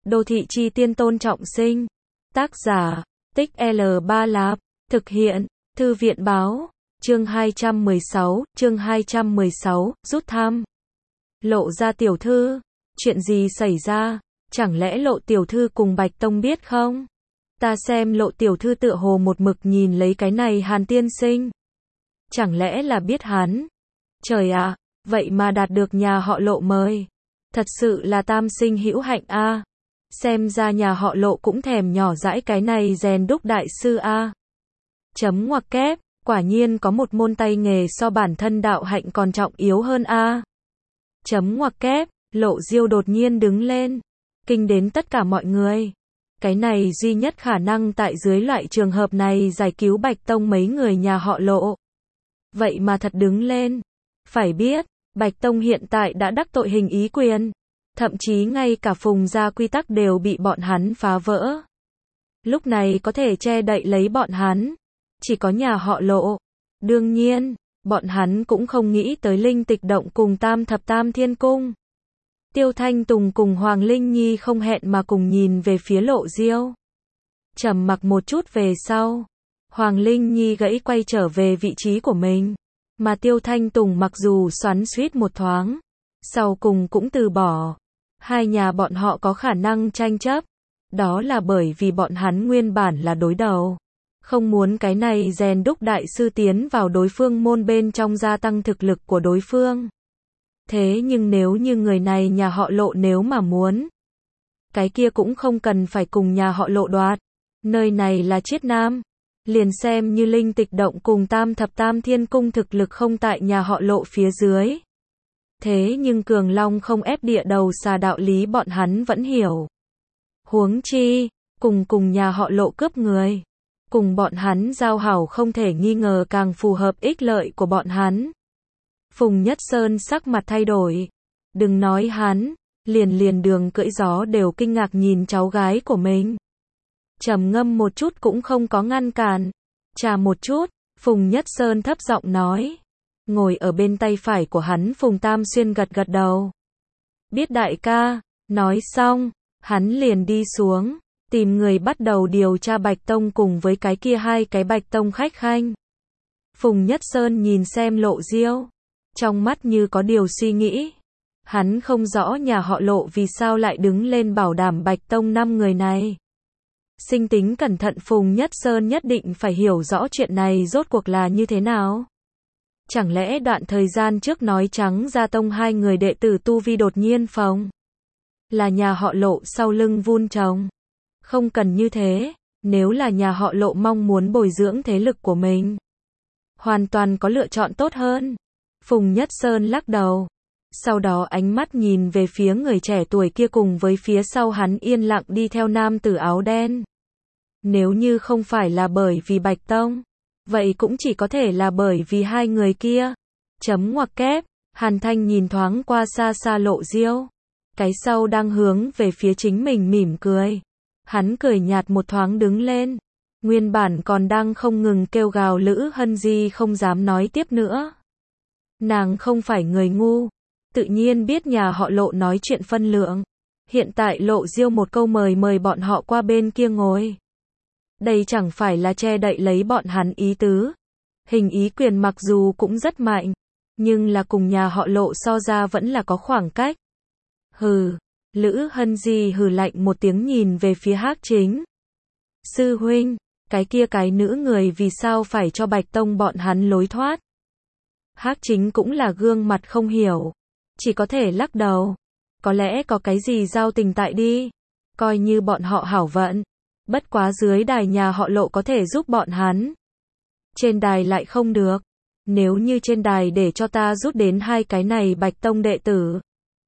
Đô thị chi tiên Tôn Trọng Sinh. Tác giả, Tích L3 Lạp. Thực hiện, Thư viện báo. Chương 216, rút thăm. Lộ Gia tiểu thư, chuyện gì xảy ra? Chẳng lẽ Lộ tiểu thư cùng Bạch Tông biết không? Ta xem Lộ tiểu thư tựa hồ một mực nhìn lấy cái này Hàn tiên sinh. Chẳng lẽ là biết hắn? Trời ạ, vậy mà đạt được nhà họ Lộ mời. Thật sự là tam sinh hữu hạnh a. Xem ra nhà họ Lộ cũng thèm nhỏ dãi cái này rèn đúc đại sư a. Chấm ngoặc kép, quả nhiên có một môn tay nghề so bản thân đạo hạnh còn trọng yếu hơn a. Chấm ngoặc kép, Lộ Diêu đột nhiên đứng lên, kinh đến tất cả mọi người. Cái này duy nhất khả năng tại dưới loại trường hợp này giải cứu Bạch Tông mấy người nhà họ Lộ. Vậy mà thật đứng lên. Phải biết, Bạch Tông hiện tại đã đắc tội hình ý quyền. Thậm chí ngay cả Phùng gia quy tắc đều bị bọn hắn phá vỡ. Lúc này có thể che đậy lấy bọn hắn, chỉ có nhà họ Lộ. Đương nhiên, bọn hắn cũng không nghĩ tới Linh Tịch Động cùng Tam Thập Tam Thiên Cung. Tiêu Thanh Tùng cùng Hoàng Linh Nhi không hẹn mà cùng nhìn về phía Lộ Diêu. Trầm mặc một chút về sau, Hoàng Linh Nhi gãy quay trở về vị trí của mình, mà Tiêu Thanh Tùng mặc dù xoắn xuýt một thoáng, sau cùng cũng từ bỏ. Hai nhà bọn họ có khả năng tranh chấp, đó là bởi vì bọn hắn nguyên bản là đối đầu, không muốn cái này rèn đúc đại sư tiến vào đối phương môn bên trong gia tăng thực lực của đối phương. Thế nhưng nếu như người này nhà họ Lộ nếu mà muốn, cái kia cũng không cần phải cùng nhà họ Lộ đoạt. Nơi này là Chiết Nam, liền xem như Linh Tịch Động cùng Tam Thập Tam Thiên Cung thực lực không tại nhà họ Lộ phía dưới. Thế nhưng Cường Long không ép địa đầu xà đạo lý bọn hắn vẫn hiểu. Huống chi, cùng nhà họ Lộ cướp người, cùng bọn hắn giao hảo không thể nghi ngờ càng phù hợp ích lợi của bọn hắn. Phùng Nhất Sơn sắc mặt thay đổi. Đừng nói hắn, liền Đường Cưỡi Gió đều kinh ngạc nhìn cháu gái của mình. Trầm ngâm một chút cũng không có ngăn cản. Trà một chút, Phùng Nhất Sơn thấp giọng nói. Ngồi ở bên tay phải của hắn Phùng Tam Xuyên gật gật đầu. Biết đại ca, nói xong, hắn liền đi xuống, tìm người bắt đầu điều tra Bạch Tông cùng với cái kia hai cái Bạch Tông khách khanh. Phùng Nhất Sơn nhìn xem Lộ Diêu, trong mắt như có điều suy nghĩ. Hắn không rõ nhà họ Lộ vì sao lại đứng lên bảo đảm Bạch Tông 5 người này. Sinh tính cẩn thận Phùng Nhất Sơn nhất định phải hiểu rõ chuyện này rốt cuộc là như thế nào. Chẳng lẽ đoạn thời gian trước nói trắng ra Tông hai người đệ tử tu vi đột nhiên phóng, là nhà họ Lộ sau lưng vun trồng? Không cần như thế, nếu là nhà họ Lộ mong muốn bồi dưỡng thế lực của mình, hoàn toàn có lựa chọn tốt hơn. Phùng Nhất Sơn lắc đầu, sau đó ánh mắt nhìn về phía người trẻ tuổi kia cùng với phía sau hắn yên lặng đi theo nam tử áo đen. Nếu như không phải là bởi vì Bạch Tông, vậy cũng chỉ có thể là bởi vì hai người kia. Chấm ngoặc kép, Hàn Thanh nhìn thoáng qua xa xa Lộ Diêu, cái sau đang hướng về phía chính mình mỉm cười. Hắn cười nhạt một thoáng đứng lên, nguyên bản còn đang không ngừng kêu gào Lữ Hân Di không dám nói tiếp nữa. Nàng không phải người ngu, tự nhiên biết nhà họ Lộ nói chuyện phân lượng. Hiện tại Lộ Diêu một câu mời bọn họ qua bên kia ngồi. Đây chẳng phải là che đậy lấy bọn hắn ý tứ. Hình ý quyền mặc dù cũng rất mạnh, nhưng là cùng nhà họ Lộ so ra vẫn là có khoảng cách. Hừ, Lữ Hân Di hừ lạnh một tiếng nhìn về phía Hắc Chính. Sư huynh, cái kia cái nữ người vì sao phải cho Bạch Tông bọn hắn lối thoát? Hắc Chính cũng là gương mặt không hiểu, chỉ có thể lắc đầu. Có lẽ có cái gì giao tình tại đi, coi như bọn họ hảo vận. Bất quá dưới đài nhà họ Lộ có thể giúp bọn hắn, trên đài lại không được. Nếu như trên đài để cho ta rút đến hai cái này Bạch Tông đệ tử,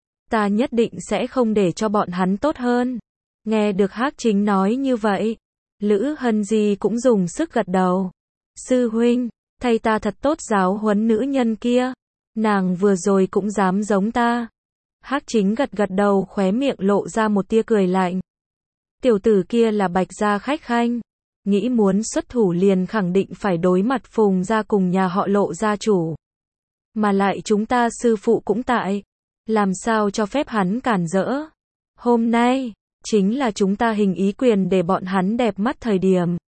ta nhất định sẽ không để cho bọn hắn tốt hơn. Nghe được Hắc Chính nói như vậy, Lữ Hân Di cũng dùng sức gật đầu. Sư huynh, thay ta thật tốt giáo huấn nữ nhân kia, nàng vừa rồi cũng dám giống ta. Hắc Chính gật gật đầu, khóe miệng lộ ra một tia cười lạnh. Tiểu tử kia là Bạch gia khách khanh, nghĩ muốn xuất thủ liền khẳng định phải đối mặt Phùng gia cùng nhà họ Lộ gia chủ. Mà lại chúng ta sư phụ cũng tại, làm sao cho phép hắn cản rỡ. Hôm nay, chính là chúng ta hình ý quyền để bọn hắn đẹp mắt thời điểm.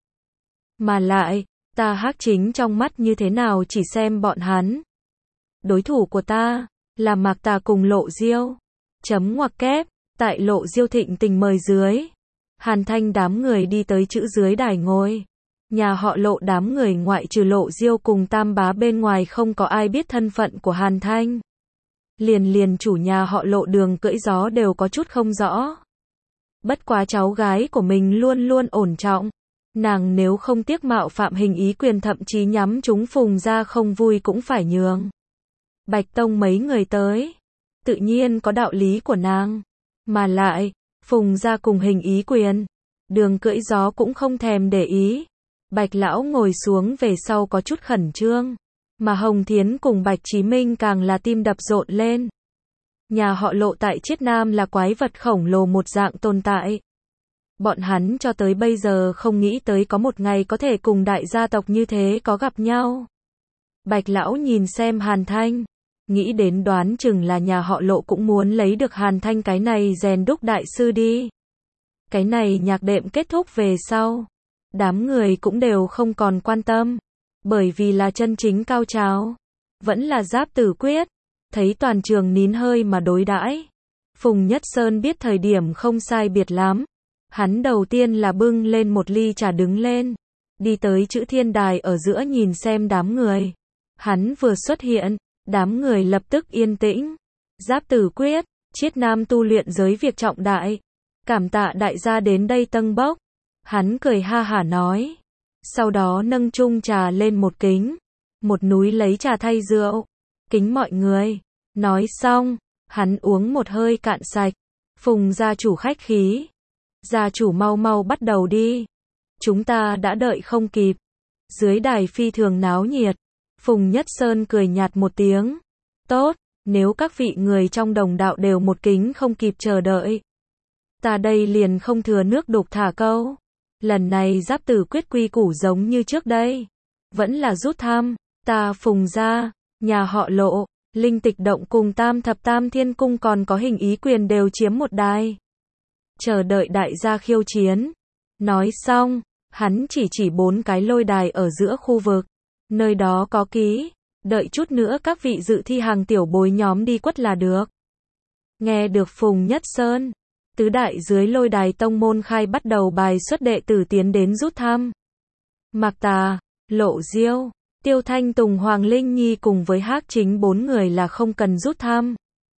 Mà lại, ta hắc chính trong mắt như thế nào chỉ xem bọn hắn. Đối thủ của ta, là Mạc Tà cùng Lộ Diêu. Chấm ngoặc kép, tại Lộ Diêu thịnh tình mời dưới. Hàn Thanh đám người đi tới chữ dưới đài ngồi. Nhà họ Lộ đám người ngoại trừ Lộ Diêu cùng Tam Bá bên ngoài không có ai biết thân phận của Hàn Thanh. Liền chủ nhà họ Lộ Đường cưỡi gió đều có chút không rõ. Bất quá cháu gái của mình luôn luôn ổn trọng. Nàng nếu không tiếc mạo phạm hình ý quyền thậm chí nhắm chúng Phùng gia không vui cũng phải nhường. Bạch Tông mấy người tới. Tự nhiên có đạo lý của nàng. Mà lại, Phùng gia cùng hình ý quyền. Đường cưỡi gió cũng không thèm để ý. Bạch Lão ngồi xuống về sau có chút khẩn trương. Mà Hồng Thiến cùng Bạch Chí Minh càng là tim đập rộn lên. Nhà họ Lộ tại Chiết Nam là quái vật khổng lồ một dạng tồn tại. Bọn hắn cho tới bây giờ không nghĩ tới có một ngày có thể cùng đại gia tộc như thế có gặp nhau. Bạch Lão nhìn xem Hàn Thanh, nghĩ đến đoán chừng là nhà họ Lộ cũng muốn lấy được Hàn Thanh cái này rèn đúc đại sư đi. Cái này nhạc đệm kết thúc về sau, đám người cũng đều không còn quan tâm, bởi vì là chân chính cao trào, vẫn là giáp tử quyết. Thấy toàn trường nín hơi mà đối đãi. Phùng Nhất Sơn biết thời điểm không sai biệt lắm. Hắn đầu tiên là bưng lên một ly trà đứng lên. Đi tới chữ thiên đài ở giữa nhìn xem đám người. Hắn vừa xuất hiện, đám người lập tức yên tĩnh. Giáp tử quyết, Chiết Nam tu luyện giới việc trọng đại. Cảm tạ đại gia đến đây tâng bốc. Hắn cười ha hả nói. Sau đó nâng chung trà lên một kính. Một núi lấy trà thay rượu. Kính mọi người. Nói xong, hắn uống một hơi cạn sạch. Phùng gia chủ khách khí. Gia chủ mau mau bắt đầu đi. Chúng ta đã đợi không kịp. Dưới đài phi thường náo nhiệt. Phùng Nhất Sơn cười nhạt một tiếng. Tốt, nếu các vị người trong đồng đạo đều một kính không kịp chờ đợi. Ta đây liền không thừa nước đục thả câu. Lần này giáp tử quyết quy củ giống như trước đây. Vẫn là rút thăm. Ta Phùng gia, nhà họ Lộ, Linh Tịch Động cùng Tam Thập Tam Thiên Cung còn có hình ý quyền đều chiếm một đài. Chờ đợi đại gia khiêu chiến. Nói xong, hắn chỉ 4 cái lôi đài ở giữa khu vực. Nơi đó có ký. Đợi chút nữa các vị dự thi hàng tiểu bối nhóm đi quất là được. Nghe được Phùng Nhất Sơn. Tứ đại dưới lôi đài tông môn khai bắt đầu bài xuất đệ tử tiến đến rút thăm. Mạc Tà, Lộ Diêu, Tiêu Thanh Tùng Hoàng Linh Nhi cùng với Hắc Chính 4 người là không cần rút thăm.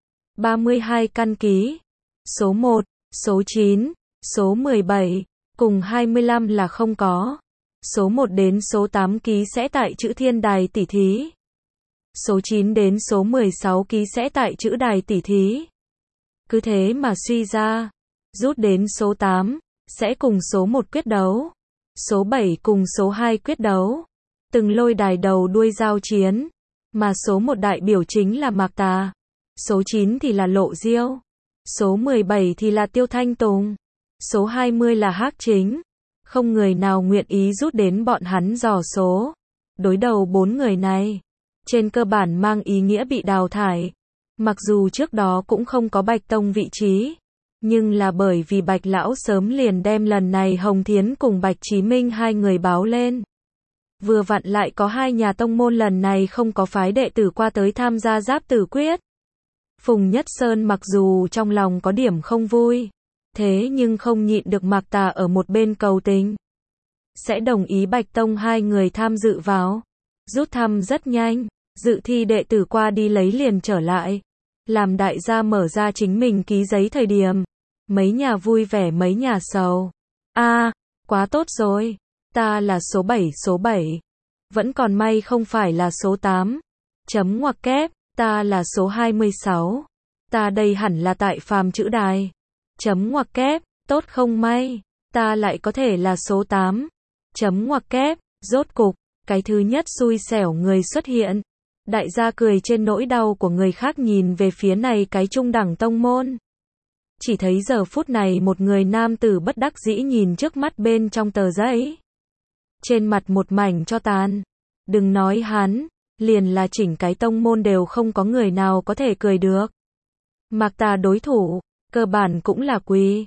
32 căn ký. Số 1, số 9, số 17, cùng 25 là không có. Số 1 đến số 8 ký sẽ tại chữ thiên đài tỷ thí. Số 9 đến số 16 ký sẽ tại chữ đài tỷ thí. Cứ thế mà suy ra, rút đến số 8, sẽ cùng số 1 quyết đấu. Số 7 cùng số 2 quyết đấu. Từng lôi đài đầu đuôi giao chiến. Mà số 1 đại biểu chính là Mạc Tà. Số 9 thì là Lộ Diêu. Số 17 thì là Tiêu Thanh Tùng. Số 20 là Hắc Chính. Không người nào nguyện ý rút đến bọn hắn dò số. Đối đầu 4 người này, trên cơ bản mang ý nghĩa bị đào thải. Mặc dù trước đó cũng không có Bạch Tông vị trí, nhưng là bởi vì Bạch Lão sớm liền đem lần này Hồng Thiến cùng Bạch Chí Minh hai người báo lên. Vừa vặn lại có hai nhà tông môn lần này không có phái đệ tử qua tới tham gia giáp tử quyết. Phùng Nhất Sơn mặc dù trong lòng có điểm không vui, thế nhưng không nhịn được Mạc Tà ở một bên cầu tình. Sẽ đồng ý Bạch Tông hai người tham dự vào. Rút thăm rất nhanh, dự thi đệ tử qua đi lấy liền trở lại. Làm đại gia mở ra chính mình ký giấy thời điểm. Mấy nhà vui vẻ mấy nhà sầu. Quá tốt rồi. Ta là số 7. Vẫn còn may không phải là số 8. Chấm ngoặc kép, ta là số 26. Ta đây hẳn là tại phàm chữ đài. Chấm ngoặc kép, tốt không may. Ta lại có thể là số 8. Chấm ngoặc kép, rốt cục, cái thứ nhất xui xẻo người xuất hiện. Đại gia cười trên nỗi đau của người khác nhìn về phía này cái trung đẳng tông môn. Chỉ thấy giờ phút này một người nam tử bất đắc dĩ nhìn trước mắt bên trong tờ giấy. Trên mặt một mảnh cho tàn. Đừng nói hắn, liền là chỉnh cái tông môn đều không có người nào có thể cười được. Mạc Tà đối thủ, cơ bản cũng là quỳ.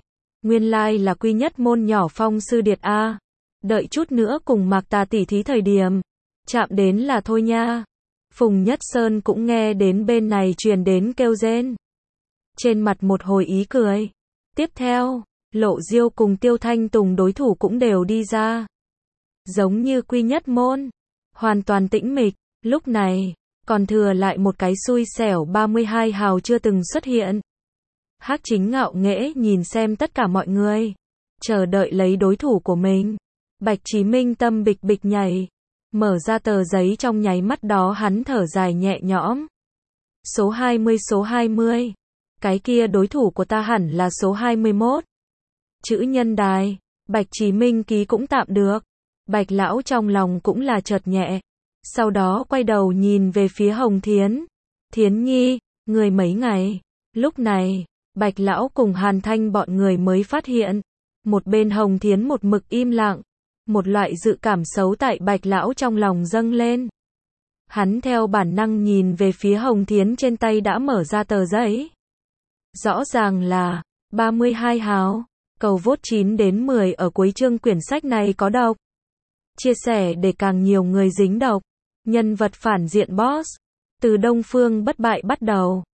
Nguyên lai là Quy Nhất Môn nhỏ Phong Sư Điệt a. Đợi chút nữa cùng Mạc Tà tỉ thí thời điểm, chạm đến là thôi nha. Phùng Nhất Sơn cũng nghe đến bên này truyền đến kêu rên. Trên mặt một hồi ý cười. Tiếp theo, Lộ Diêu cùng Tiêu Thanh Tùng đối thủ cũng đều đi ra. Giống như Quy Nhất Môn, hoàn toàn tĩnh mịch, lúc này, còn thừa lại một cái xui xẻo 32 hào chưa từng xuất hiện. Hắc Chính ngạo nghễ nhìn xem tất cả mọi người, chờ đợi lấy đối thủ của mình. Bạch Chí Minh tâm bịch bịch nhảy, mở ra tờ giấy trong nháy mắt đó hắn thở dài nhẹ nhõm. Số 20, cái kia đối thủ của ta hẳn là số 21. Chữ nhân đài, Bạch Chí Minh ký cũng tạm được. Bạch lão trong lòng cũng là chợt nhẹ. Sau đó quay đầu nhìn về phía Hồng Thiến. Thiến Nhi, người mấy ngày. Lúc này, Bạch lão cùng Hàn Thanh bọn người mới phát hiện. Một bên Hồng Thiến một mực im lặng. Một loại dự cảm xấu tại Bạch lão trong lòng dâng lên. Hắn theo bản năng nhìn về phía Hồng Thiến trên tay đã mở ra tờ giấy. Rõ ràng là 32 hào. Cầu vote 9 đến 10 ở cuối chương quyển sách này có độc. Chia sẻ để càng nhiều người dính độc. Nhân vật phản diện boss. Từ Đông Phương Bất Bại bắt đầu.